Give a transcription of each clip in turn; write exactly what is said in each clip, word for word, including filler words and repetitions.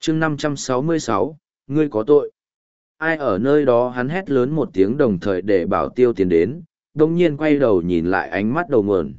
chương năm trăm sáu mươi sáu, ngươi có tội. Ai ở nơi đó, hắn hét lớn một tiếng đồng thời để Bảo Tiêu tiến đến, đồng nhiên quay đầu nhìn lại ánh mắt đầu nguồn.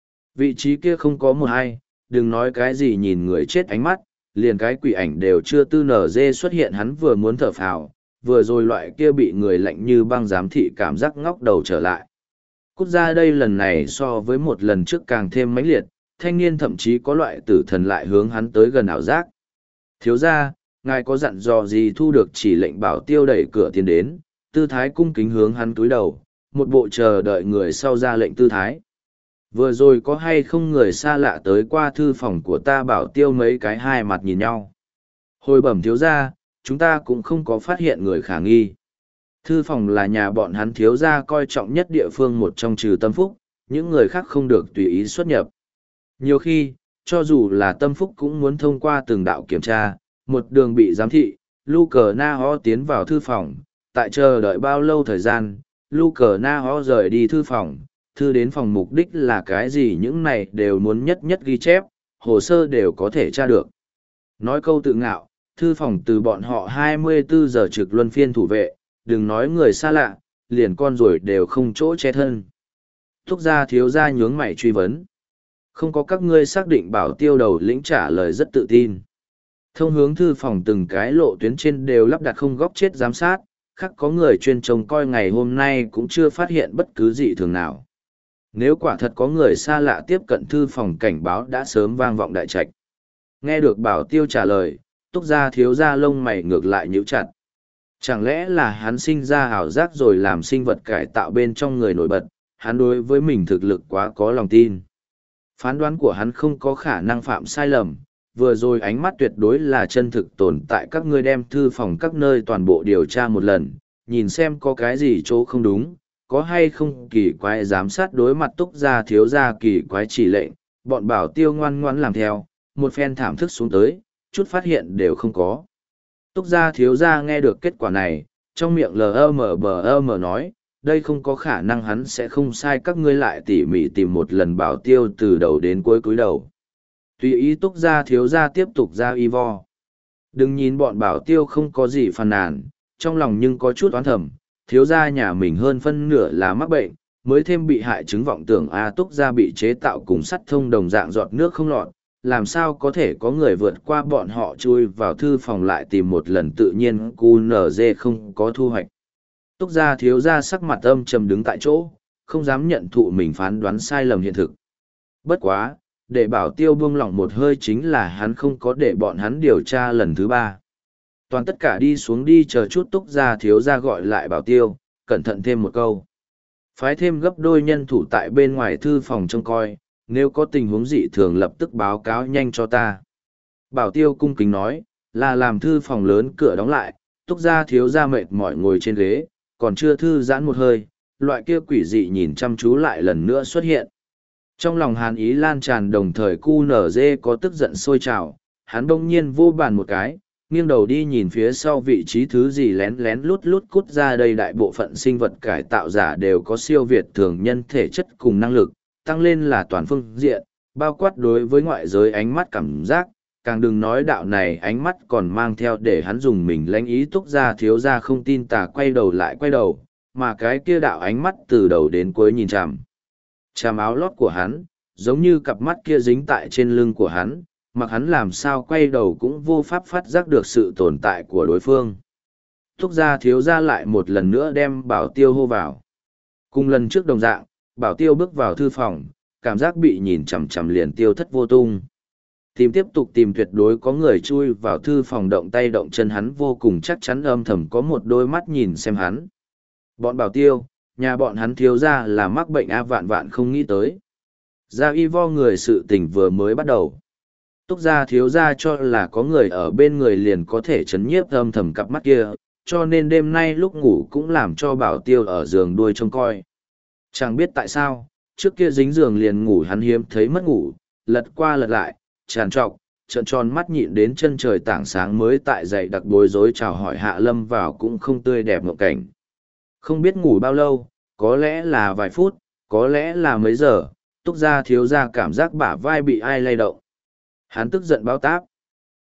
Vị trí kia không có một ai, đừng nói cái gì nhìn người chết ánh mắt, liền cái quỷ ảnh đều chưa tư nở dê xuất hiện, hắn vừa muốn thở phào, vừa rồi loại kia bị người lạnh như băng giám thị cảm giác ngóc đầu trở lại. Cút ra đây, lần này so với một lần trước càng thêm mãnh liệt, thanh niên thậm chí có loại tử thần lại hướng hắn tới gần ảo giác. Thiếu ra, ngài có dặn dò gì? Thu được chỉ lệnh Bảo Tiêu đẩy cửa tiến đến, tư thái cung kính hướng hắn túi đầu, một bộ chờ đợi người sau ra lệnh tư thái. Vừa rồi có hay không người xa lạ tới qua thư phòng của ta? Bảo Tiêu mấy cái hai mặt nhìn nhau. Hồi bẩm thiếu ra, chúng ta cũng không có phát hiện người khả nghi. Thư phòng là nhà bọn hắn thiếu ra coi trọng nhất địa phương một trong, trừ Tâm Phúc, những người khác không được tùy ý xuất nhập. Nhiều khi, cho dù là Tâm Phúc cũng muốn thông qua từng đạo kiểm tra, một đường bị giám thị. Lu Cờ Na Ho tiến vào thư phòng, tại chờ đợi bao lâu thời gian, Lu Cờ Na Ho rời đi thư phòng, thư đến phòng mục đích là cái gì, những này đều muốn nhất nhất ghi chép, hồ sơ đều có thể tra được. Nói câu tự ngạo, thư phòng từ bọn họ hai mươi bốn giờ trực luân phiên thủ vệ, đừng nói người xa lạ, liền con ruồi đều không chỗ che thân. Thúc gia thiếu gia nhướng mày truy vấn. Không có, các ngươi xác định? Bảo Tiêu đầu lĩnh trả lời rất tự tin. Thông hướng thư phòng từng cái lộ tuyến trên đều lắp đặt không góc chết giám sát, khác có người chuyên trông coi, ngày hôm nay cũng chưa phát hiện bất cứ dị thường nào. Nếu quả thật có người xa lạ tiếp cận thư phòng, cảnh báo đã sớm vang vọng đại trạch. Nghe được Bảo Tiêu trả lời, Túc gia thiếu gia lông mày ngược lại nhíu chặt. Chẳng lẽ là hắn sinh ra ảo giác rồi làm sinh vật cải tạo bên trong người nổi bật, hắn đối với mình thực lực quá có lòng tin. Phán đoán của hắn không có khả năng phạm sai lầm, vừa rồi ánh mắt tuyệt đối là chân thực tồn tại. Các ngươi đem thư phòng các nơi toàn bộ điều tra một lần, nhìn xem có cái gì chỗ không đúng, có hay không kỳ quái. Giám sát đối mặt Túc gia thiếu gia kỳ quái chỉ lệnh, bọn Bảo Tiêu ngoan ngoãn làm theo, một phen thảm thức xuống tới, chút phát hiện đều không có. Túc gia thiếu gia nghe được kết quả này, trong miệng lờ mờ bờ mờ nói, đây không có khả năng, hắn sẽ không sai. Các ngươi lại tỉ mỉ tìm một lần. Bảo Tiêu từ đầu đến cuối cúi đầu. Tùy ý Túc gia thiếu gia tiếp tục ra y vo. Đừng nhìn bọn Bảo Tiêu không có gì phàn nàn, trong lòng nhưng có chút oán thầm, thiếu gia nhà mình hơn phân nửa là mắc bệnh, mới thêm bị hại chứng vọng tưởng. A Túc gia bị chế tạo cùng sắt thông đồng dạng, giọt nước không lọt, làm sao có thể có người vượt qua bọn họ chui vào thư phòng lại tìm một lần? Tự nhiên cu nở dê không có thu hoạch. Túc gia thiếu gia sắc mặt âm trầm đứng tại chỗ, không dám nhận thụ mình phán đoán sai lầm hiện thực. Bất quá, để Bảo Tiêu buông lỏng một hơi chính là hắn không có để bọn hắn điều tra lần thứ ba. Toàn tất cả đi xuống đi, chờ chút. Túc gia thiếu gia gọi lại Bảo Tiêu, cẩn thận thêm một câu. Phái thêm gấp đôi nhân thủ tại bên ngoài thư phòng trông coi, nếu có tình huống dị thường lập tức báo cáo nhanh cho ta. Bảo Tiêu cung kính nói, là làm thư phòng lớn cửa đóng lại. Túc gia thiếu gia mệt mỏi ngồi trên ghế, còn chưa thư giãn một hơi, loại kia quỷ dị nhìn chăm chú lại lần nữa xuất hiện. Trong lòng hàn ý lan tràn, đồng thời cu nở dê có tức giận sôi trào, hắn đông nhiên vô bàn một cái, nghiêng đầu đi nhìn phía sau vị trí thứ gì lén lén lút lút cút ra đây. Đại bộ phận sinh vật cải tạo giả đều có siêu việt thường nhân thể chất cùng năng lực, tăng lên là toàn phương diện, bao quát đối với ngoại giới ánh mắt cảm giác, càng đừng nói đạo này ánh mắt còn mang theo để hắn dùng mình lãnh ý. Túc gia thiếu gia không tin tà quay đầu lại quay đầu, mà cái kia đạo ánh mắt từ đầu đến cuối nhìn chằm chằm áo lót của hắn, giống như cặp mắt kia dính tại trên lưng của hắn, mặc hắn làm sao quay đầu cũng vô pháp phát giác được sự tồn tại của đối phương. Túc gia thiếu gia lại một lần nữa đem Bảo Tiêu hô vào. Cùng lần trước đồng dạng, Bảo Tiêu bước vào thư phòng, cảm giác bị nhìn chằm chằm liền tiêu thất vô tung. Tìm tiếp tục tìm, tuyệt đối có người chui vào thư phòng động tay động chân, hắn vô cùng chắc chắn âm thầm có một đôi mắt nhìn xem hắn. Bọn Bảo Tiêu, nhà bọn hắn thiếu gia là mắc bệnh a, vạn vạn không nghĩ tới. Ra y vo người sự tình vừa mới bắt đầu. Túc gia thiếu gia cho là có người ở bên người liền có thể chấn nhiếp âm thầm cặp mắt kia, cho nên đêm nay lúc ngủ cũng làm cho Bảo Tiêu ở giường đuôi trông coi. Chẳng biết tại sao, trước kia dính giường liền ngủ hắn hiếm thấy mất ngủ, lật qua lật lại, tràn trọc, trợn tròn mắt nhịn đến chân trời tảng sáng mới tại dậy đặc bối rối chào hỏi Hạ Lâm vào, cũng không tươi đẹp ngộ cảnh. Không biết ngủ bao lâu, có lẽ là vài phút, có lẽ là mấy giờ, Túc gia thiếu gia cảm giác bả vai bị ai lay động. Hắn tức giận báo táp.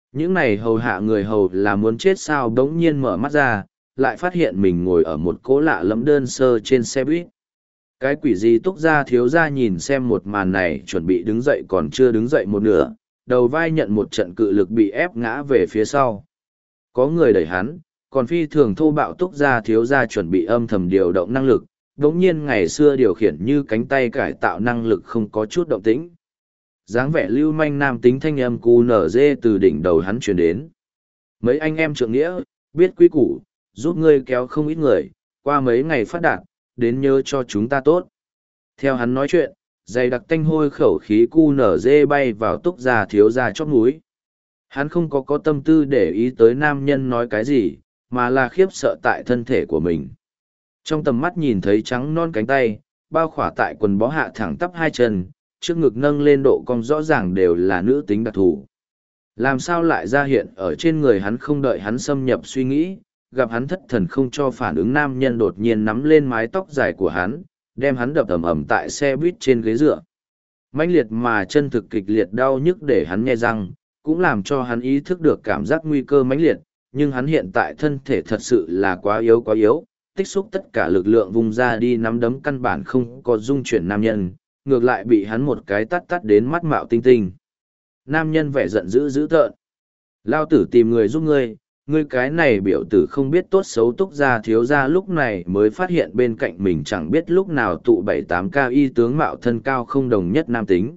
Những này hầu hạ người hầu là muốn chết sao bỗng nhiên mở mắt ra, lại phát hiện mình ngồi ở một cỗ lạ lẫm đơn sơ trên xe buýt. Cái quỷ gì Túc gia thiếu gia nhìn xem một màn này chuẩn bị đứng dậy còn chưa đứng dậy một nửa, đầu vai nhận một trận cự lực bị ép ngã về phía sau. Có người đẩy hắn, còn phi thường thô bạo Túc gia thiếu gia chuẩn bị âm thầm điều động năng lực, đống nhiên ngày xưa điều khiển như cánh tay cải tạo năng lực không có chút động tĩnh. Dáng vẻ lưu manh nam tính thanh âm cu nở dê từ đỉnh đầu hắn truyền đến. Mấy anh em trượng nghĩa, biết quý củ, giúp ngươi kéo không ít người, qua mấy ngày phát đạt, đến nhớ cho chúng ta tốt. Theo hắn nói chuyện, dày đặc tanh hôi khẩu khí cu nở dê bay vào Túc gia thiếu gia chóp núi. Hắn không có có tâm tư để ý tới nam nhân nói cái gì, mà là khiếp sợ tại thân thể của mình. Trong tầm mắt nhìn thấy trắng non cánh tay, bao khỏa tại quần bó hạ thẳng tắp hai chân, trước ngực nâng lên độ cong rõ ràng đều là nữ tính đặc thù. Làm sao lại ra hiện ở trên người hắn không đợi hắn xâm nhập suy nghĩ, gặp hắn thất thần không cho phản ứng nam nhân đột nhiên nắm lên mái tóc dài của hắn, đem hắn đập ầm ầm tại xe buýt trên ghế dựa. Mãnh liệt mà chân thực kịch liệt đau nhức để hắn nhe răng, cũng làm cho hắn ý thức được cảm giác nguy cơ mãnh liệt, nhưng hắn hiện tại thân thể thật sự là quá yếu quá yếu, tích xúc tất cả lực lượng vùng ra đi nắm đấm căn bản không có dung chuyển nam nhân, ngược lại bị hắn một cái tắt tắt đến mắt mạo tinh tinh. Nam nhân vẻ giận dữ dữ tợn. Lao tử tìm người giúp ngươi, ngươi cái này biểu tử không biết tốt xấu Túc gia thiếu gia lúc này mới phát hiện bên cạnh mình chẳng biết lúc nào tụ bảy tám ca y tướng mạo thân cao không đồng nhất nam tính.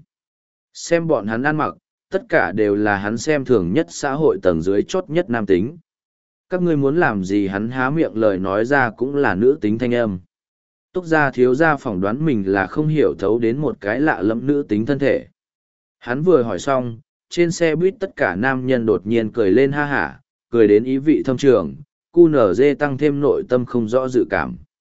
Xem bọn hắn ăn mặc, tất cả đều là hắn xem thường nhất xã hội tầng dưới chốt nhất nam tính. Các ngươi muốn làm gì hắn há miệng lời nói ra cũng là nữ tính thanh âm. Túc gia thiếu gia phỏng đoán mình là không hiểu thấu đến một cái lạ lẫm nữ tính thân thể. Hắn vừa hỏi xong, trên xe buýt tất cả nam nhân đột nhiên cười lên ha hả, cười đến ý vị thâm trường, cu nở dê tăng thêm nội tâm không rõ dự cảm.